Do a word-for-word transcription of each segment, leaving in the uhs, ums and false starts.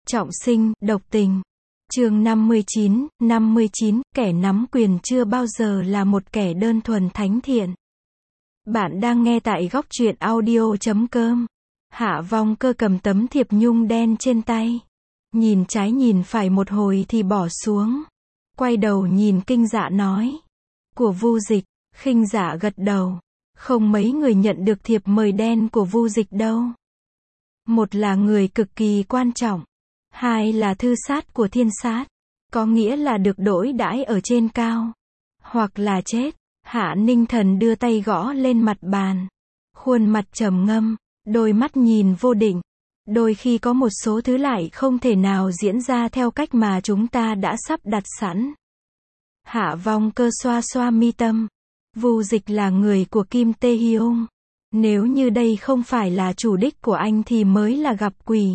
Trọng sinh, độc tình. Chương năm mươi chín, năm mươi chín, kẻ nắm quyền chưa bao giờ là một kẻ đơn thuần thánh thiện. Bạn đang nghe tại góc truyện audio chấm com. Hạ Vong Cơ cầm tấm thiệp nhung đen trên tay. Nhìn trái nhìn phải một hồi thì bỏ xuống. Quay đầu nhìn Kinh Dạ nói. Của Vu Dịch. Khinh Dạ gật đầu. Không mấy người nhận được thiệp mời đen của Vu Dịch đâu. Một là người cực kỳ quan trọng. Hai là thư sát của thiên sát. Có nghĩa là được đỗi đãi ở trên cao. Hoặc là chết. Hạ Ninh Thần đưa tay gõ lên mặt bàn. Khuôn mặt trầm ngâm. Đôi mắt nhìn vô định. Đôi khi có một số thứ lại không thể nào diễn ra theo cách mà chúng ta đã sắp đặt sẵn. Hạ Vong Cơ xoa xoa mi tâm. Vu Dịch là người của Kim Tê Hyung. Nếu như đây không phải là chủ đích của anh thì mới là gặp quỷ.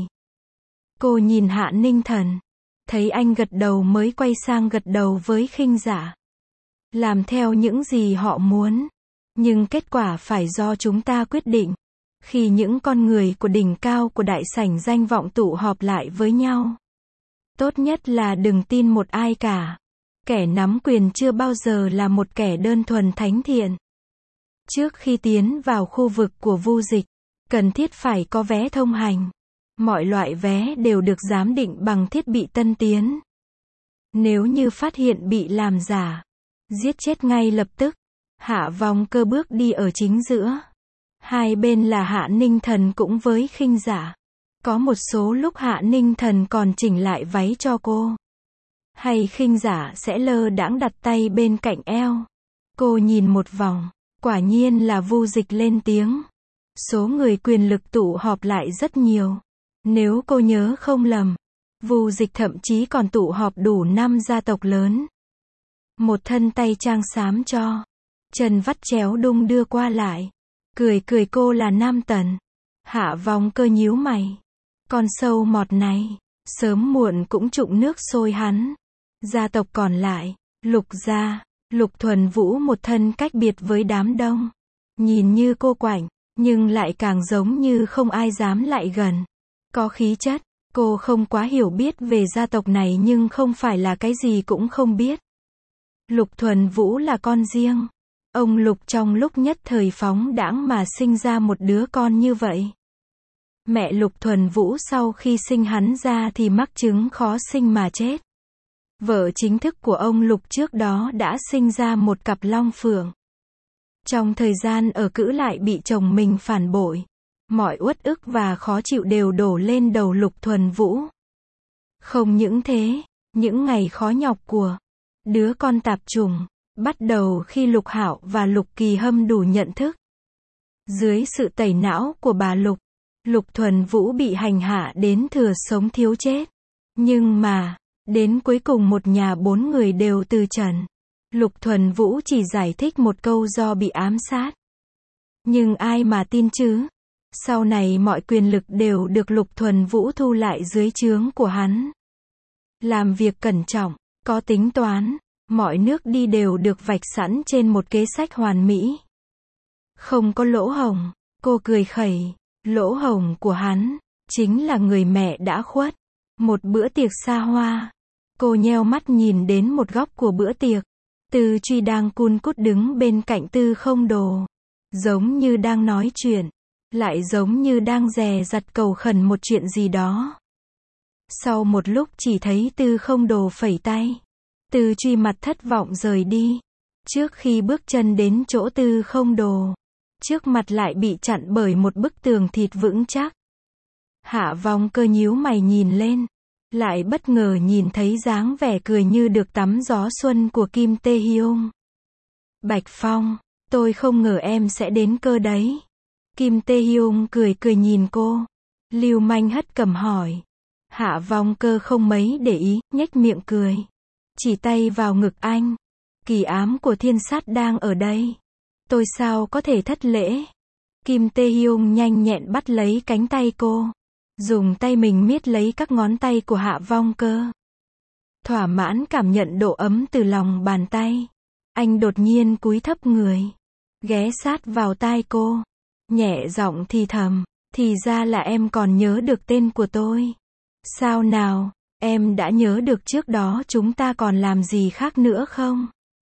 Cô nhìn Hạ Ninh Thần. Thấy anh gật đầu mới quay sang gật đầu với Khinh Dạ. Làm theo những gì họ muốn. Nhưng kết quả phải do chúng ta quyết định. Khi những con người của đỉnh cao của đại sảnh danh vọng tụ họp lại với nhau. Tốt nhất là đừng tin một ai cả. Kẻ nắm quyền chưa bao giờ là một kẻ đơn thuần thánh thiện. Trước khi tiến vào khu vực của Vu Dịch, cần thiết phải có vé thông hành. Mọi loại vé đều được giám định bằng thiết bị tân tiến. Nếu như phát hiện bị làm giả, giết chết ngay lập tức. Hạ Vong Cơ bước đi ở chính giữa. Hai bên là Hạ Ninh Thần cũng với Khinh Dạ. Có một số lúc Hạ Ninh Thần còn chỉnh lại váy cho cô. Hay Khinh Dạ sẽ lơ đãng đặt tay bên cạnh eo. Cô nhìn một vòng, quả nhiên là Vu Dịch lên tiếng. Số người quyền lực tụ họp lại rất nhiều. Nếu cô nhớ không lầm, Vu Dịch thậm chí còn tụ họp đủ năm gia tộc lớn. Một thân tay trang xám cho, chân vắt chéo đung đưa qua lại. Cười cười cô là Nam Tần. Hạ Vong Cơ nhíu mày. Con sâu mọt này, sớm muộn cũng trụng nước sôi hắn. Gia tộc còn lại, Lục gia, Lục Thuần Vũ một thân cách biệt với đám đông. Nhìn như cô quạnh, nhưng lại càng giống như không ai dám lại gần. Có khí chất, cô không quá hiểu biết về gia tộc này nhưng không phải là cái gì cũng không biết. Lục Thuần Vũ là con riêng. Ông Lục trong lúc nhất thời phóng đãng mà sinh ra một đứa con như vậy. Mẹ Lục Thuần Vũ sau khi sinh hắn ra thì mắc chứng khó sinh mà chết. Vợ chính thức của ông Lục trước đó đã sinh ra một cặp long phượng. Trong thời gian ở cữ lại bị chồng mình phản bội. Mọi uất ức và khó chịu đều đổ lên đầu Lục Thuần Vũ. Không những thế, những ngày khó nhọc của đứa con tạp chủng bắt đầu khi Lục Hạo và Lục Kỳ Hâm đủ nhận thức. Dưới sự tẩy não của bà Lục, Lục Thuần Vũ bị hành hạ đến thừa sống thiếu chết. Nhưng mà, đến cuối cùng một nhà bốn người đều từ trần. Lục Thuần Vũ chỉ giải thích một câu do bị ám sát. Nhưng ai mà tin chứ? Sau này mọi quyền lực đều được Lục Thuần Vũ thu lại dưới trướng của hắn. Làm việc cẩn trọng, có tính toán. Mọi nước đi đều được vạch sẵn trên một kế sách hoàn mỹ. Không có lỗ hổng. Cô cười khẩy. Lỗ hổng của hắn chính là người mẹ đã khuất. Một bữa tiệc xa hoa. Cô nheo mắt nhìn đến một góc của bữa tiệc. Tư Truy đang cun cút đứng bên cạnh Tư Không Đồ. Giống như đang nói chuyện. Lại giống như đang dè dặt cầu khẩn một chuyện gì đó. Sau một lúc chỉ thấy Tư Không Đồ phẩy tay. Tư Truy mặt thất vọng rời đi. Trước khi bước chân đến chỗ Tư Không Đồ, trước mặt lại bị chặn bởi một bức tường thịt vững chắc. Hạ Vong Cơ nhíu mày nhìn lên, lại bất ngờ nhìn thấy dáng vẻ cười như được tắm gió xuân của Kim Tê Hyung. Bạch Phong, tôi không ngờ em sẽ đến cơ đấy. Kim Tê Hyung cười cười nhìn cô. Lưu manh hất cầm hỏi. Hạ Vong Cơ không mấy để ý, nhếch miệng cười. Chỉ tay vào ngực anh. Kỳ ám của thiên sát đang ở đây. Tôi sao có thể thất lễ. Kim Tê Hyung nhanh nhẹn bắt lấy cánh tay cô. Dùng tay mình miết lấy các ngón tay của Hạ Vong Cơ. Thỏa mãn cảm nhận độ ấm từ lòng bàn tay. Anh đột nhiên cúi thấp người. Ghé sát vào tai cô. Nhẹ giọng thì thầm. Thì ra là em còn nhớ được tên của tôi. Sao nào, em đã nhớ được trước đó chúng ta còn làm gì khác nữa không?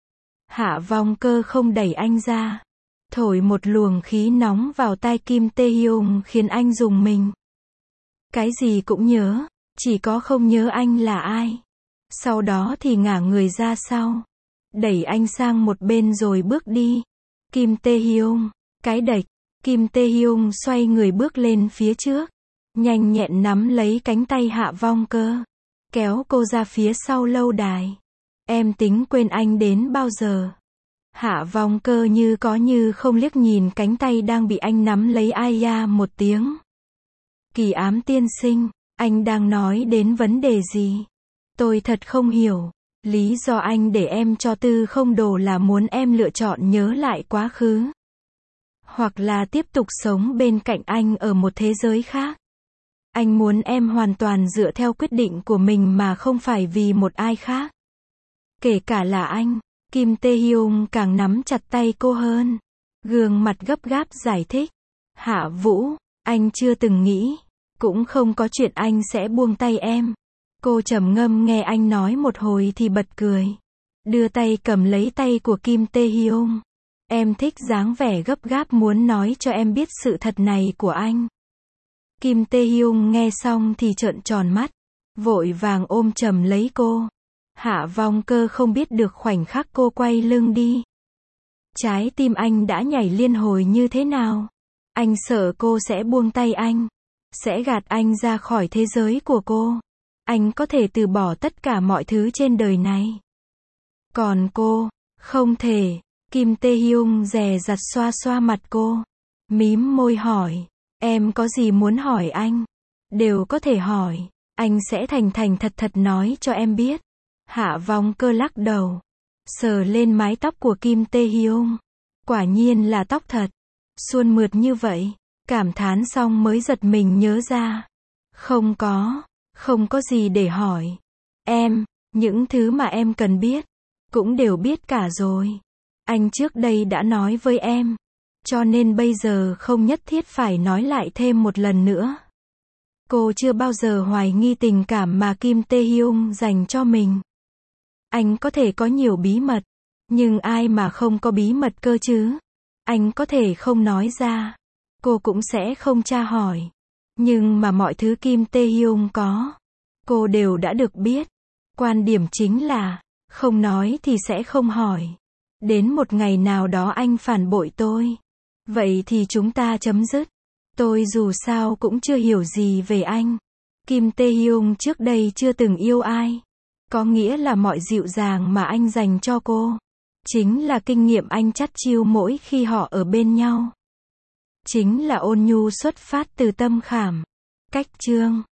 Hạ Vong Cơ không đẩy anh ra, thổi một luồng khí nóng vào tai Kim Tae-hyung khiến anh rùng mình. Cái gì cũng nhớ, chỉ có không nhớ anh là ai. Sau đó thì ngả người ra sau, đẩy anh sang một bên rồi bước đi. Kim Tae-hyung, cái đệch. Kim Tae-hyung xoay người bước lên phía trước, nhanh nhẹn nắm lấy cánh tay Hạ Vong Cơ, kéo cô ra phía sau lâu đài. Em tính quên anh đến bao giờ? Hạ Vong Cơ như có như không liếc nhìn cánh tay đang bị anh nắm lấy. Ai da một tiếng. Kỳ Ám tiên sinh, anh đang nói đến vấn đề gì? Tôi thật không hiểu. Lý do anh để em cho tư không đồ là muốn em lựa chọn nhớ lại quá khứ, hoặc là tiếp tục sống bên cạnh anh ở một thế giới khác. Anh muốn em hoàn toàn dựa theo quyết định của mình mà không phải vì một ai khác. Kể cả là anh. Kim Tae-hyung càng nắm chặt tay cô hơn, gương mặt gấp gáp giải thích. Hạ Vũ, anh chưa từng nghĩ, cũng không có chuyện anh sẽ buông tay em. Cô trầm ngâm nghe anh nói một hồi thì bật cười, đưa tay cầm lấy tay của Kim Tae-hyung. Em thích dáng vẻ gấp gáp muốn nói cho em biết sự thật này của anh. Kim Tae-hyung nghe xong thì trợn tròn mắt, vội vàng ôm chầm lấy cô. Hạ Vong Cơ không biết được khoảnh khắc cô quay lưng đi, trái tim anh đã nhảy liên hồi như thế nào. Anh sợ cô sẽ buông tay anh, sẽ gạt anh ra khỏi thế giới của cô. Anh có thể từ bỏ tất cả mọi thứ trên đời này. Còn cô, không thể. Kim Tae-hyung dè dặt xoa xoa mặt cô, mím môi hỏi. Em có gì muốn hỏi anh? Đều có thể hỏi. Anh sẽ thành thành thật thật nói cho em biết. Hạ Vong Cơ lắc đầu, sờ lên mái tóc của Kim Tae-hyung. Quả nhiên là tóc thật, suôn mượt như vậy. Cảm thán xong mới giật mình nhớ ra. Không có, không có gì để hỏi. Em, những thứ mà em cần biết, cũng đều biết cả rồi. Anh trước đây đã nói với em, cho nên bây giờ không nhất thiết phải nói lại thêm một lần nữa. Cô chưa bao giờ hoài nghi tình cảm mà Kim Tae-hyung dành cho mình. Anh có thể có nhiều bí mật, nhưng ai mà không có bí mật cơ chứ? Anh có thể không nói ra, cô cũng sẽ không tra hỏi. Nhưng mà mọi thứ Kim Tae-hyung có, cô đều đã được biết. Quan điểm chính là, không nói thì sẽ không hỏi. Đến một ngày nào đó anh phản bội tôi, vậy thì chúng ta chấm dứt. Tôi dù sao cũng chưa hiểu gì về anh. Kim Tae-hyung trước đây chưa từng yêu ai. Có nghĩa là mọi dịu dàng mà anh dành cho cô, chính là kinh nghiệm anh chắt chiu mỗi khi họ ở bên nhau. Chính là ôn nhu xuất phát từ tâm khảm. Cách chương